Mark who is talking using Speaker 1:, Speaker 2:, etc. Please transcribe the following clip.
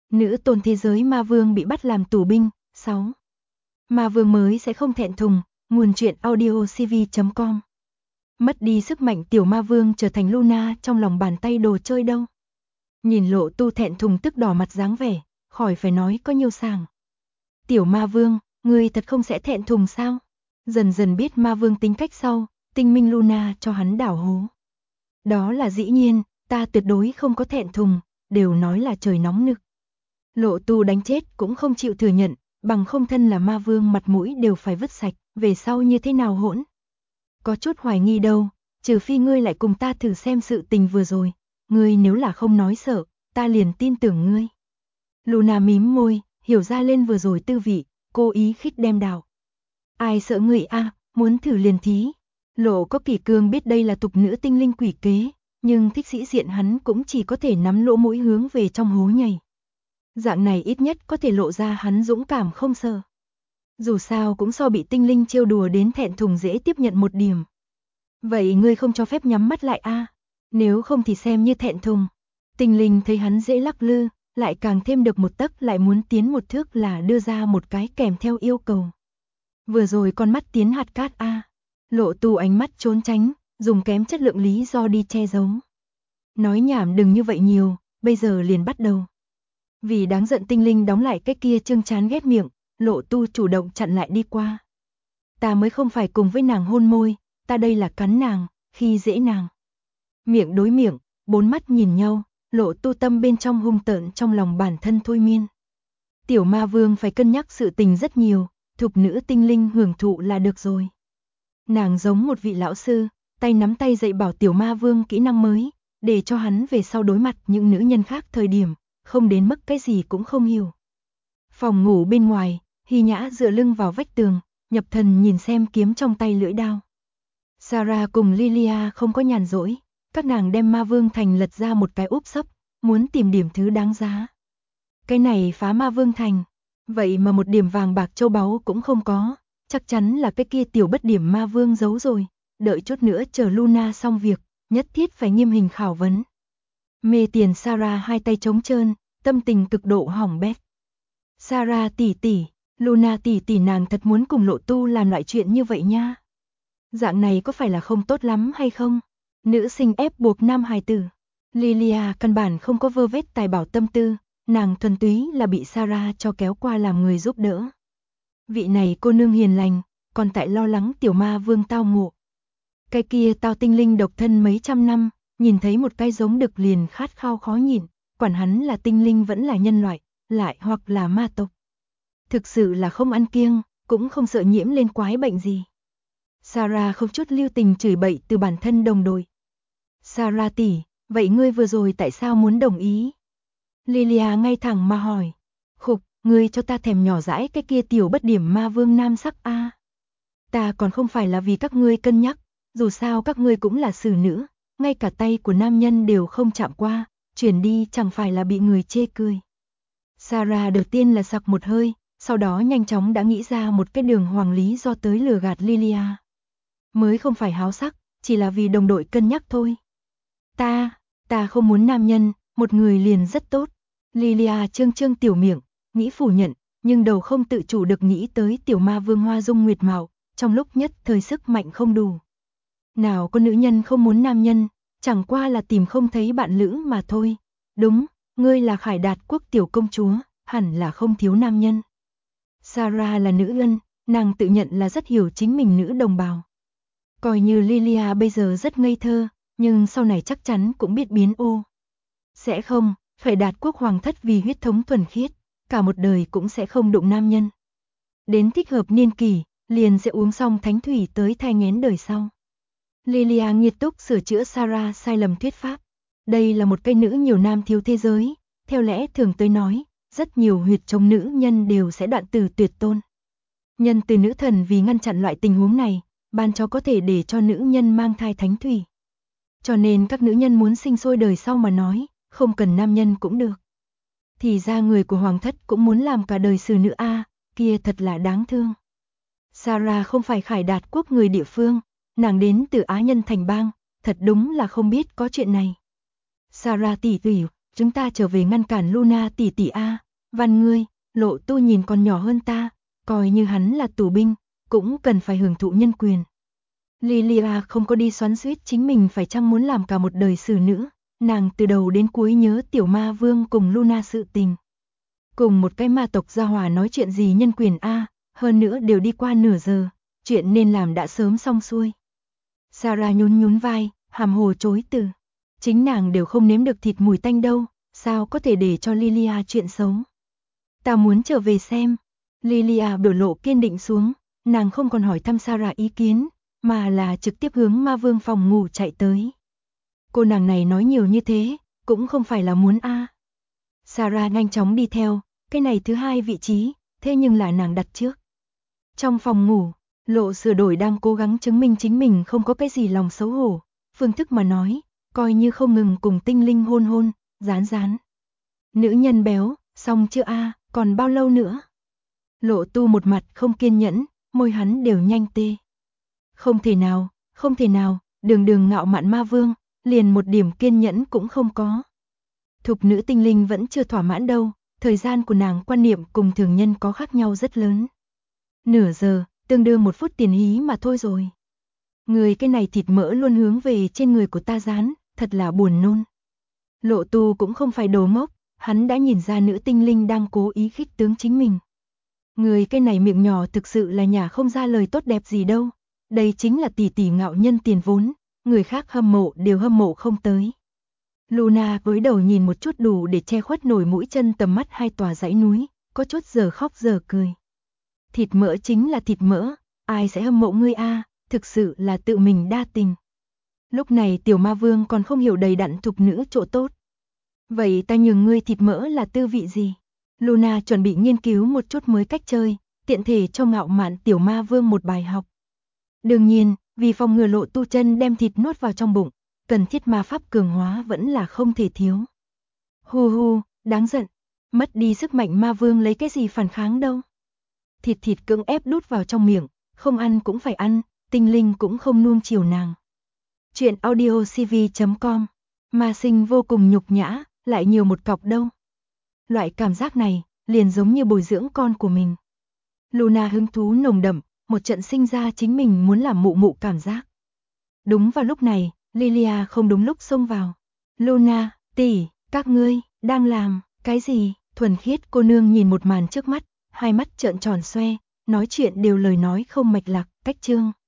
Speaker 1: Nữ tôn thế giới ma vương bị bắt làm tù binh. 6. Ma vương mới sẽ không thẹn thùng. Nguồn truyện audiocv.com. Mất đi sức mạnh tiểu ma vương trở thành Luna trong lòng bàn tay đồ chơi đâu. Nhìn Lộ Tu thẹn thùng tức đỏ mặt dáng vẻ, khỏi phải nói có nhiêu sàng. Tiểu ma vương, ngươi thật không sẽ thẹn thùng sao? Dần dần biết ma vương tính cách sau, tinh minh Luna cho hắn đảo hố. Đó là dĩ nhiên, ta tuyệt đối không có thẹn thùng, đều nói là trời nóng nực. Lộ Tu đánh chết cũng không chịu thừa nhận, bằng không thân là ma vương mặt mũi đều phải vứt sạch, về sau như thế nào hỗn. Có chút hoài nghi đâu, trừ phi ngươi lại cùng ta thử xem sự tình vừa rồi, ngươi nếu là không nói sợ, ta liền tin tưởng ngươi. Luna mím môi, hiểu ra lên vừa rồi tư vị, cố ý khích đem đạo. Ai sợ ngươi a, muốn thử liền thí. Lộ có Kỷ Cương biết đây là tục nữ tinh linh quỷ kế, nhưng thích sĩ diện hắn cũng chỉ có thể nắm lỗ mũi hướng về trong hố nhảy. Dạng này ít nhất có thể lộ ra hắn dũng cảm không sợ. Dù sao cũng so bị tinh linh trêu đùa đến thẹn thùng dễ tiếp nhận một điểm. Vậy ngươi không cho phép nhắm mắt lại a? Nếu không thì xem như thẹn thùng. Tinh linh thấy hắn dễ lắc lư, lại càng thêm được một tấc lại muốn tiến một thước là đưa ra một cái kèm theo yêu cầu. Vừa rồi con mắt tiến hạt cát a. Lộ Tu ánh mắt trốn tránh, dùng kém chất lượng lý do đi che giấu. Nói nhảm đừng như vậy nhiều, bây giờ liền bắt đầu. Vì đáng giận tinh linh đóng lại cái kia trương chán ghét miệng, Lộ Tu chủ động chặn lại đi qua. Ta mới không phải cùng với nàng hôn môi, ta đây là cắn nàng, khi dễ nàng. Miệng đối miệng, bốn mắt nhìn nhau, Lộ Tu tâm bên trong hung tợn trong lòng bản thân thôi miên. Tiểu ma vương phải cân nhắc sự tình rất nhiều, thục nữ tinh linh hưởng thụ là được rồi. Nàng giống một vị lão sư, tay nắm tay dạy bảo tiểu ma vương kỹ năng mới, để cho hắn về sau đối mặt những nữ nhân khác thời điểm, không đến mức cái gì cũng không hiểu. Phòng ngủ bên ngoài, Hy Nhã dựa lưng vào vách tường, nhập thần nhìn xem kiếm trong tay lưỡi đao. Sarah cùng Lilia không có nhàn rỗi, các nàng đem ma vương thành lật ra một cái úp sấp, muốn tìm điểm thứ đáng giá. Cái này phá ma vương thành, vậy mà một điểm vàng bạc châu báu cũng không có, chắc chắn là cái kia tiểu bất điểm ma vương giấu rồi, đợi chút nữa chờ Luna xong việc, nhất thiết phải nghiêm hình khảo vấn. Mê tiền Sarah hai tay trống trơn, tâm tình cực độ hỏng bét. Sarah tỷ tỷ, Luna tỷ tỷ nàng thật muốn cùng Lộ Tu làm loại chuyện như vậy nha. Dạng này có phải là không tốt lắm hay không? Nữ sinh ép buộc nam hài tử. Lilia căn bản không có vơ vét tài bảo tâm tư, nàng thuần túy là bị Sarah cho kéo qua làm người giúp đỡ. Vị này cô nương hiền lành, còn tại lo lắng tiểu ma vương tao ngộ. Cái kia tao tinh linh độc thân mấy trăm năm, nhìn thấy một cái giống đực liền khát khao khó nhịn, quản hắn là tinh linh vẫn là nhân loại, lại hoặc là ma tộc. Thực sự là không ăn kiêng, cũng không sợ nhiễm lên quái bệnh gì. Sarah không chút lưu tình chửi bậy từ bản thân đồng đội. Sarah tỷ, vậy ngươi vừa rồi tại sao muốn đồng ý? Lilia ngay thẳng mà hỏi. Khục, ngươi cho ta thèm nhỏ dãi cái kia tiểu bất điểm ma vương nam sắc a. Ta còn không phải là vì các ngươi cân nhắc, dù sao các ngươi cũng là xử nữ, ngay cả tay của nam nhân đều không chạm qua, chuyển đi chẳng phải là bị người chê cười. Sarah đầu tiên là sặc một hơi, sau đó nhanh chóng đã nghĩ ra một cái đường hoàng lý do tới lừa gạt Lilia. Mới không phải háo sắc, chỉ là vì đồng đội cân nhắc thôi. Ta không muốn nam nhân, một người liền rất tốt. Lilia trương trương tiểu miệng, nghĩ phủ nhận, nhưng đầu không tự chủ được nghĩ tới tiểu ma vương hoa dung nguyệt mạo, trong lúc nhất thời sức mạnh không đủ. Nào có nữ nhân không muốn nam nhân, chẳng qua là tìm không thấy bạn lữ mà thôi. Đúng, ngươi là Khải Đạt quốc tiểu công chúa, hẳn là không thiếu nam nhân. Sarah là nữ ân, nàng tự nhận là rất hiểu chính mình nữ đồng bào. Coi như Lilia bây giờ rất ngây thơ, nhưng sau này chắc chắn cũng biết biến ô. Sẽ không, Khải Đạt quốc hoàng thất vì huyết thống thuần khiết, cả một đời cũng sẽ không đụng nam nhân. Đến thích hợp niên kỷ, liền sẽ uống xong thánh thủy tới thai nghén đời sau. Lilia nghiêm túc sửa chữa Sarah sai lầm thuyết pháp. Đây là một cây nữ nhiều nam thiếu thế giới, theo lẽ thường tới nói, rất nhiều huyệt trong nữ nhân đều sẽ đoạn tử tuyệt tôn. Nhân từ nữ thần vì ngăn chặn loại tình huống này, ban cho có thể để cho nữ nhân mang thai thánh thủy. Cho nên các nữ nhân muốn sinh sôi đời sau mà nói, không cần nam nhân cũng được. Thì ra người của hoàng thất cũng muốn làm cả đời xử nữ a, kia thật là đáng thương. Sarah không phải Khải Đạt quốc người địa phương, nàng đến từ Á Nhân thành bang, thật đúng là không biết có chuyện này. Sarah tỷ tỷ, chúng ta trở về ngăn cản Luna tỷ tỷ a, van ngươi. Lộ Tu nhìn còn nhỏ hơn ta, coi như hắn là tù binh, cũng cần phải hưởng thụ nhân quyền. Lilia không có đi xoắn xuýt chính mình phải chăng muốn làm cả một đời xử nữ, nàng từ đầu đến cuối nhớ tiểu ma vương cùng Luna sự tình. Cùng một cái ma tộc gia hỏa nói chuyện gì nhân quyền a, hơn nữa đều đi qua nửa giờ, chuyện nên làm đã sớm xong xuôi. Sarah nhún nhún vai, hàm hồ chối từ. Chính nàng đều không nếm được thịt mùi tanh đâu, sao có thể để cho Lilia chuyện xấu. Ta muốn trở về xem. Lilia biểu lộ kiên định xuống, nàng không còn hỏi thăm Sarah ý kiến, mà là trực tiếp hướng ma vương phòng ngủ chạy tới. Cô nàng này nói nhiều như thế, cũng không phải là muốn a. Sarah nhanh chóng đi theo, cái này thứ hai vị trí, thế nhưng là nàng đặt trước. Trong phòng ngủ, Lộ sửa đổi đang cố gắng chứng minh chính mình không có cái gì lòng xấu hổ, phương thức mà nói, coi như không ngừng cùng tinh linh hôn hôn, dán dán. Nữ nhân béo, xong chưa a, còn bao lâu nữa? Lộ Tu một mặt không kiên nhẫn, môi hắn đều nhanh tê. Không thể nào, đường ngạo mạn ma vương, liền một điểm kiên nhẫn cũng không có. Thục nữ tinh linh vẫn chưa thỏa mãn đâu, thời gian của nàng quan niệm cùng thường nhân có khác nhau rất lớn. Nửa giờ, tương đương 1 phút tiền hí mà thôi rồi. Người cái này thịt mỡ luôn hướng về trên người của ta dán, thật là buồn nôn. Lộ Tu cũng không phải đồ ngốc, hắn đã nhìn ra nữ tinh linh đang cố ý khích tướng chính mình. Người cái này miệng nhỏ thực sự là nhả không ra lời tốt đẹp gì đâu. Đây chính là tỷ tỷ ngạo nhân tiền vốn, người khác hâm mộ đều hâm mộ không tới. Luna với đầu nhìn một chút đủ để che khuất nổi mũi chân tầm mắt 2 tòa dãy núi, có chút giờ khóc giờ cười. Thịt mỡ chính là thịt mỡ, ai sẽ hâm mộ ngươi a, thực sự là tự mình đa tình. Lúc này tiểu ma vương còn không hiểu đầy đặn thục nữ chỗ tốt. Vậy ta nhường ngươi thịt mỡ là tư vị gì? Luna chuẩn bị nghiên cứu một chút mới cách chơi, tiện thể cho ngạo mạn tiểu ma vương một bài học. Đương nhiên, vì phòng ngừa Lộ Tu chân đem thịt nuốt vào trong bụng, cần thiết ma pháp cường hóa vẫn là không thể thiếu. Hu, đáng giận, mất đi sức mạnh ma vương lấy cái gì phản kháng đâu. Thịt cưỡng ép đút vào trong miệng, không ăn cũng phải ăn, tinh linh cũng không nuông chiều nàng. Chuyện audiocv.com, ma sinh vô cùng nhục nhã, lại nhiều một cọc đâu. Loại cảm giác này, liền giống như bồi dưỡng con của mình. Luna hứng thú nồng đậm, một trận sinh ra chính mình muốn làm mụ cảm giác. Đúng vào lúc này, Lilia không đúng lúc xông vào. Luna, tỷ, các ngươi, đang làm, cái gì? Thuần khiết cô nương nhìn một màn trước mắt, hai mắt trợn tròn xoe, nói chuyện đều lời nói không mạch lạc, cách chương.